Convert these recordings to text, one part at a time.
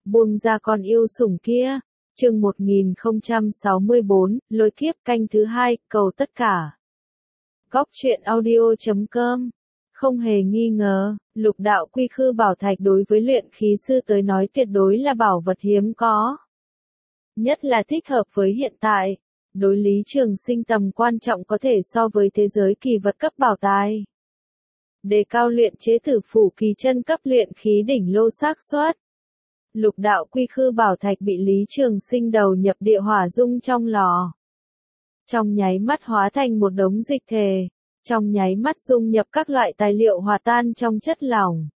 Buông ra con yêu sủng kia. Chương 1064, lôi kiếp canh thứ 2, cầu tất cả. Góc truyện audio.com. Không hề nghi ngờ, lục đạo quy khư bảo thạch đối với luyện khí sư tới nói tuyệt đối là bảo vật hiếm có. Nhất là thích hợp với hiện tại, đối Lý Trường Sinh tầm quan trọng có thể so với thế giới kỳ vật cấp bảo tài. Đề cao luyện chế tử phủ kỳ chân cấp luyện khí đỉnh lô xác suất. Lục đạo quy khư bảo thạch bị Lý Trường Sinh đầu nhập địa hỏa dung trong lò. Trong nháy mắt hóa thành một đống dịch thể, trong nháy mắt dung nhập các loại tài liệu hòa tan trong chất lỏng.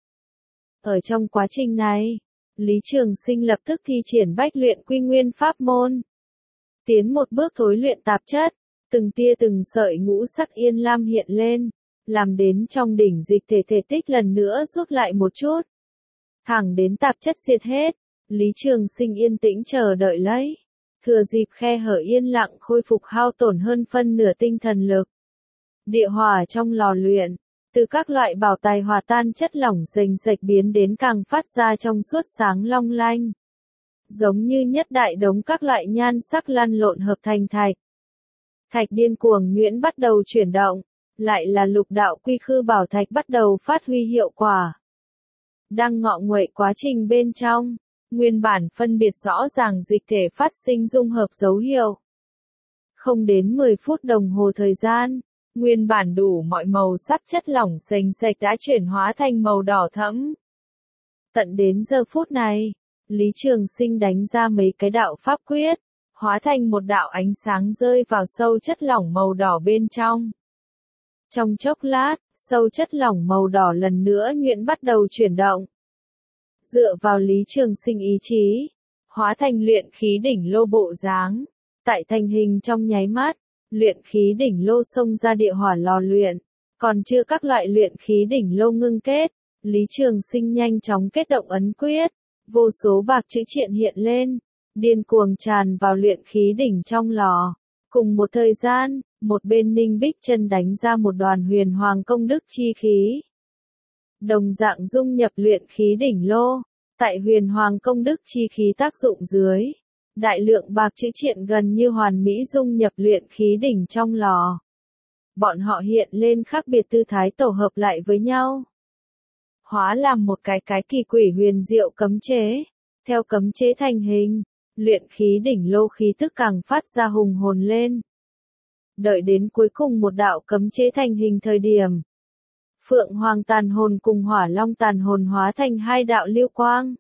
Ở trong quá trình này, Lý Trường Sinh lập tức thi triển bách luyện quy nguyên pháp môn. Tiến một bước thối luyện tạp chất, từng tia từng sợi ngũ sắc yên lam hiện lên, làm đến trong đỉnh dịch thể thể tích lần nữa rút lại một chút. Thẳng đến tạp chất diệt hết, Lý Trường Sinh yên tĩnh chờ đợi lấy. Thừa dịp khe hở yên lặng khôi phục hao tổn hơn phân nửa tinh thần lực. Địa hỏa trong lò luyện, từ các loại bảo tài hòa tan chất lỏng rành rạch biến đến càng phát ra trong suốt sáng long lanh. Giống như nhất đại đống các loại nhan sắc lăn lộn hợp thành thạch. Thạch điên cuồng nhuyễn bắt đầu chuyển động, lại là lục đạo quy khư bảo thạch bắt đầu phát huy hiệu quả. Đang ngọ nguậy quá trình bên trong, nguyên bản phân biệt rõ ràng dịch thể phát sinh dung hợp dấu hiệu. Không đến 10 phút đồng hồ thời gian, nguyên bản đủ mọi màu sắc chất lỏng sền sệt đã chuyển hóa thành màu đỏ thẫm. Tận đến giờ phút này, Lý Trường Sinh đánh ra mấy cái đạo pháp quyết, hóa thành một đạo ánh sáng rơi vào sâu chất lỏng màu đỏ bên trong. Trong chốc lát, sâu chất lỏng màu đỏ lần nữa nhuyễn bắt đầu chuyển động. Dựa vào Lý Trường Sinh ý chí, hóa thành luyện khí đỉnh lô bộ dáng. Tại thành hình trong nháy mắt, luyện khí đỉnh lô xông ra địa hỏa lò luyện. Còn chưa các loại luyện khí đỉnh lô ngưng kết, Lý Trường Sinh nhanh chóng kết động ấn quyết. Vô số bạc chữ triện hiện lên, điên cuồng tràn vào luyện khí đỉnh trong lò. Cùng một thời gian, một bên Ninh Bích Chân đánh ra một đoàn huyền hoàng công đức chi khí. Đồng dạng dung nhập luyện khí đỉnh lô, tại huyền hoàng công đức chi khí tác dụng dưới, đại lượng bạc chữ triện gần như hoàn mỹ dung nhập luyện khí đỉnh trong lò. Bọn họ hiện lên khác biệt tư thái tổ hợp lại với nhau. Hóa làm một cái kỳ quỷ huyền diệu cấm chế. Theo cấm chế thành hình, luyện khí đỉnh lô khí tức càng phát ra hùng hồn lên. Đợi đến cuối cùng một đạo cấm chế thành hình thời điểm, Phượng Hoàng tàn hồn cùng Hỏa Long tàn hồn hóa thành hai đạo lưu quang.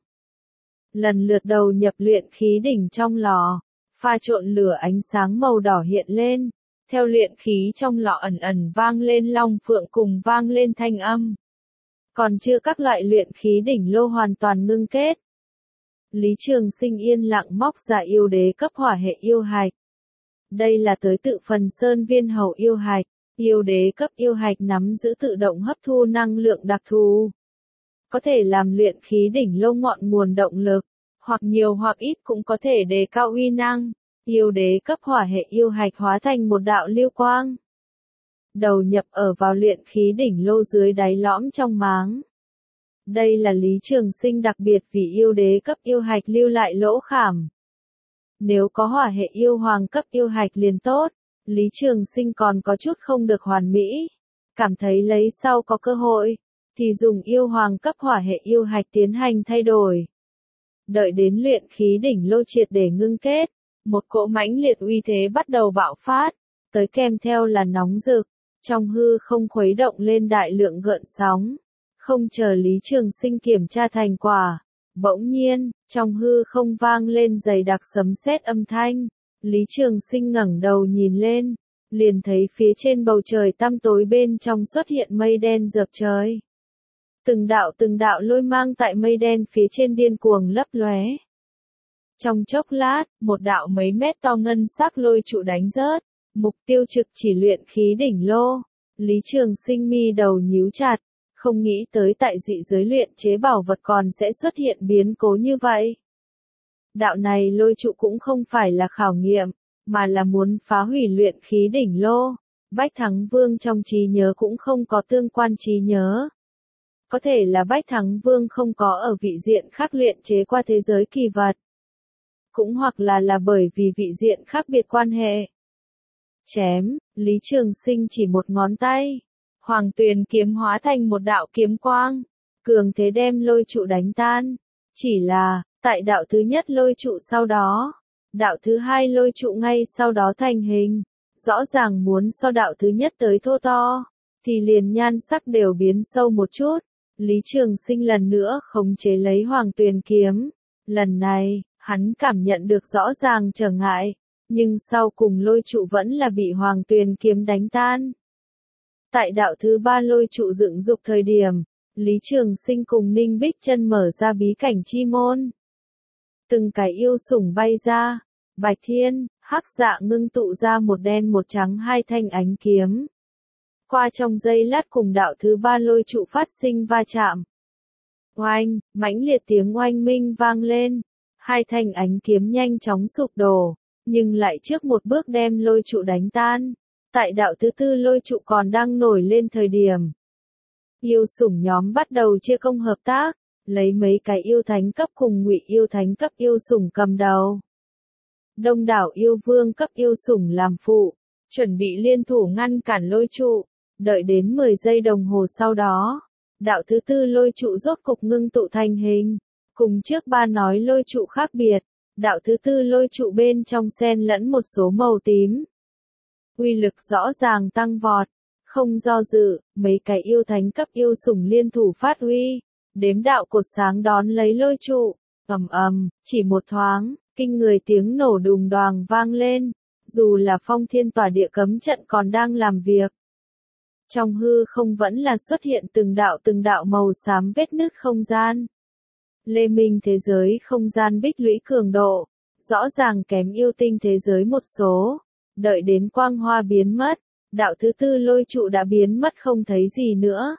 Lần lượt đầu nhập luyện khí đỉnh trong lò, pha trộn lửa ánh sáng màu đỏ hiện lên. Theo luyện khí trong lò ẩn ẩn vang lên long phượng cùng vang lên thanh âm. Còn chưa các loại luyện khí đỉnh lô hoàn toàn ngưng kết. Lý Trường Sinh yên lặng móc ra yêu đế cấp hỏa hệ yêu hạch. Đây là tới tự phần sơn viên hầu yêu hạch. Yêu đế cấp yêu hạch nắm giữ tự động hấp thu năng lượng đặc thù. Có thể làm luyện khí đỉnh lô ngọn nguồn động lực, hoặc nhiều hoặc ít cũng có thể đề cao uy năng. Yêu đế cấp hỏa hệ yêu hạch hóa thành một đạo lưu quang. Đầu nhập ở vào luyện khí đỉnh lô dưới đáy lõm trong máng. Đây là Lý Trường Sinh đặc biệt vì yêu đế cấp yêu hạch lưu lại lỗ khảm. Nếu có hỏa hệ yêu hoàng cấp yêu hạch liền tốt, Lý Trường Sinh còn có chút không được hoàn mỹ. Cảm thấy lấy sau có cơ hội, thì dùng yêu hoàng cấp hỏa hệ yêu hạch tiến hành thay đổi. Đợi đến luyện khí đỉnh lô triệt để ngưng kết, một cỗ mãnh liệt uy thế bắt đầu bạo phát, tới kèm theo là nóng rực, trong hư không khuấy động lên đại lượng gợn sóng. Không chờ Lý Trường Sinh kiểm tra thành quả, bỗng nhiên, trong hư không vang lên dày đặc sấm sét âm thanh. Lý Trường Sinh ngẩng đầu nhìn lên, liền thấy phía trên bầu trời tăm tối bên trong xuất hiện mây đen rợp trời. Từng đạo lôi mang tại mây đen phía trên điên cuồng lấp lóe. Trong chốc lát, một đạo mấy mét to ngân sắc lôi trụ đánh rớt, mục tiêu trực chỉ luyện khí đỉnh lô. Lý Trường Sinh mi đầu nhíu chặt, không nghĩ tới tại dị giới luyện chế bảo vật còn sẽ xuất hiện biến cố như vậy. Đạo này lôi trụ cũng không phải là khảo nghiệm, mà là muốn phá hủy luyện khí đỉnh lô. Bách Thắng Vương trong trí nhớ cũng không có tương quan trí nhớ. Có thể là Bách Thắng Vương không có ở vị diện khác luyện chế qua thế giới kỳ vật. Cũng hoặc là bởi vì vị diện khác biệt quan hệ. Chém, Lý Trường Sinh chỉ một ngón tay. Hoàng Tuyền kiếm hóa thành một đạo kiếm quang. Cường thế đem lôi trụ đánh tan. Chỉ là, tại đạo thứ nhất lôi trụ sau đó. Đạo thứ hai lôi trụ ngay sau đó thành hình. Rõ ràng muốn so đạo thứ nhất tới thô to. Thì liền nhan sắc đều biến sâu một chút. Lý Trường Sinh lần nữa khống chế lấy Hoàng Tuyền kiếm. Lần này, hắn cảm nhận được rõ ràng trở ngại. Nhưng sau cùng lôi trụ vẫn là bị Hoàng Tuyền kiếm đánh tan. Tại đạo thứ ba lôi trụ dựng dục thời điểm, Lý Trường Sinh cùng Ninh Bích Chân mở ra bí cảnh chi môn. Từng cái yêu sủng bay ra, Bạch Thiên, Hắc Dạ ngưng tụ ra một đen một trắng hai thanh ánh kiếm. Qua trong giây lát cùng đạo thứ ba lôi trụ phát sinh va chạm. Oanh, mãnh liệt tiếng oanh minh vang lên, hai thanh ánh kiếm nhanh chóng sụp đổ, nhưng lại trước một bước đem lôi trụ đánh tan. Tại đạo thứ tư lôi trụ còn đang nổi lên thời điểm. Yêu sủng nhóm bắt đầu chia công hợp tác, lấy mấy cái yêu thánh cấp cùng ngụy yêu thánh cấp yêu sủng cầm đầu. Đông đảo yêu vương cấp yêu sủng làm phụ, chuẩn bị liên thủ ngăn cản lôi trụ, đợi đến 10 giây đồng hồ sau đó. Đạo thứ tư lôi trụ rốt cục ngưng tụ thành hình, cùng trước ba nói lôi trụ khác biệt, đạo thứ tư lôi trụ bên trong xen lẫn một số màu tím. Uy lực rõ ràng tăng vọt, không do dự, mấy cái yêu thánh cấp yêu sủng liên thủ phát uy, đếm đạo cột sáng đón lấy lôi trụ, ầm ầm, chỉ một thoáng, kinh người tiếng nổ đùng đoàng vang lên, dù là phong thiên tỏa địa cấm trận còn đang làm việc. Trong hư không vẫn là xuất hiện từng đạo màu xám vết nứt không gian. Lê Minh thế giới không gian bích lũy cường độ, rõ ràng kém yêu tinh thế giới một số. Đợi đến quang hoa biến mất, đạo thứ tư lôi trụ đã biến mất không thấy gì nữa.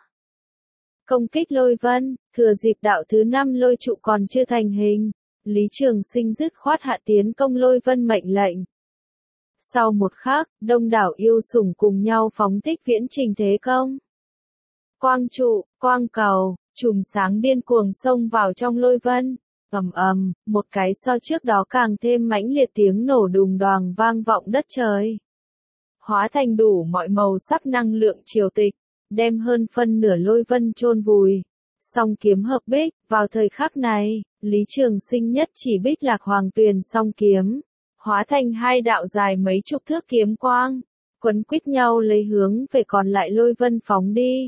Công kích lôi vân, thừa dịp đạo thứ năm lôi trụ còn chưa thành hình, Lý Trường Sinh dứt khoát hạ tiến công lôi vân mệnh lệnh. Sau một khắc, đông đảo yêu sủng cùng nhau phóng thích viễn trình thế công. Quang trụ, quang cầu, chùm sáng điên cuồng xông vào trong lôi vân. Ầm ầm, một cái so trước đó càng thêm mãnh liệt tiếng nổ đùng đoàng vang vọng đất trời. Hóa thành đủ mọi màu sắc năng lượng triều tịch, đem hơn phân nửa lôi vân chôn vùi. Song kiếm hợp bích, vào thời khắc này, Lý Trường Sinh nhất chỉ bích lạc Hoàng Tuyền song kiếm, hóa thành hai đạo dài mấy chục thước kiếm quang, quấn quýt nhau lấy hướng về còn lại lôi vân phóng đi.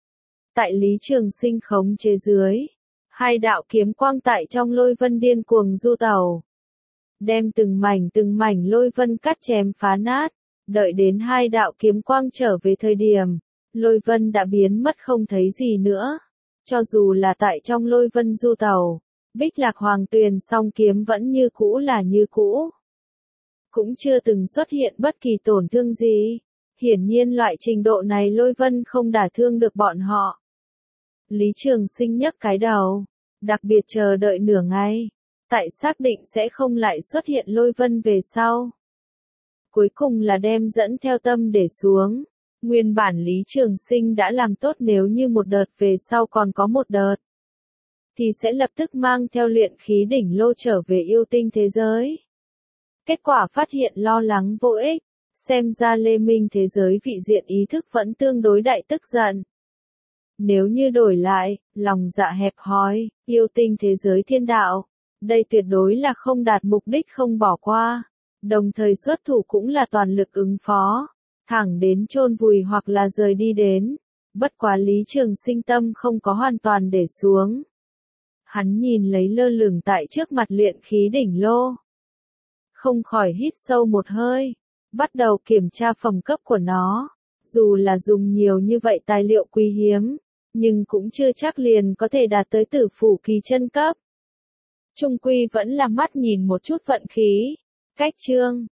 Tại Lý Trường Sinh khống chế dưới, hai đạo kiếm quang tại trong lôi vân điên cuồng du tẩu, đem từng mảnh lôi vân cắt chém phá nát. Đợi đến hai đạo kiếm quang trở về thời điểm, lôi vân đã biến mất không thấy gì nữa. Cho dù là tại trong lôi vân du tẩu, bích lạc Hoàng Tuyền song kiếm vẫn như cũ là như cũ. Cũng chưa từng xuất hiện bất kỳ tổn thương gì. Hiển nhiên loại trình độ này lôi vân không đả thương được bọn họ. Lý Trường Sinh nhấc cái đầu, đặc biệt chờ đợi nửa ngày, tại xác định sẽ không lại xuất hiện lôi vân về sau. Cuối cùng là đem dẫn theo tâm để xuống. Nguyên bản Lý Trường Sinh đã làm tốt nếu như một đợt về sau còn có một đợt, thì sẽ lập tức mang theo luyện khí đỉnh lô trở về yêu tinh thế giới. Kết quả phát hiện lo lắng vô ích, xem ra Lê Minh thế giới vị diện ý thức vẫn tương đối đại tức giận. Nếu như đổi lại, lòng dạ hẹp hòi, yêu tinh thế giới thiên đạo, đây tuyệt đối là không đạt mục đích không bỏ qua, đồng thời xuất thủ cũng là toàn lực ứng phó, thẳng đến chôn vùi hoặc là rời đi đến. Bất quá Lý Trường Sinh tâm không có hoàn toàn để xuống. Hắn nhìn lấy lơ lửng tại trước mặt luyện khí đỉnh lô, không khỏi hít sâu một hơi, bắt đầu kiểm tra phẩm cấp của nó. Dù là dùng nhiều như vậy tài liệu quý hiếm, nhưng cũng chưa chắc liền có thể đạt tới tử phủ kỳ chân cấp. Trung quy vẫn là mắt nhìn một chút vận khí. Cách chương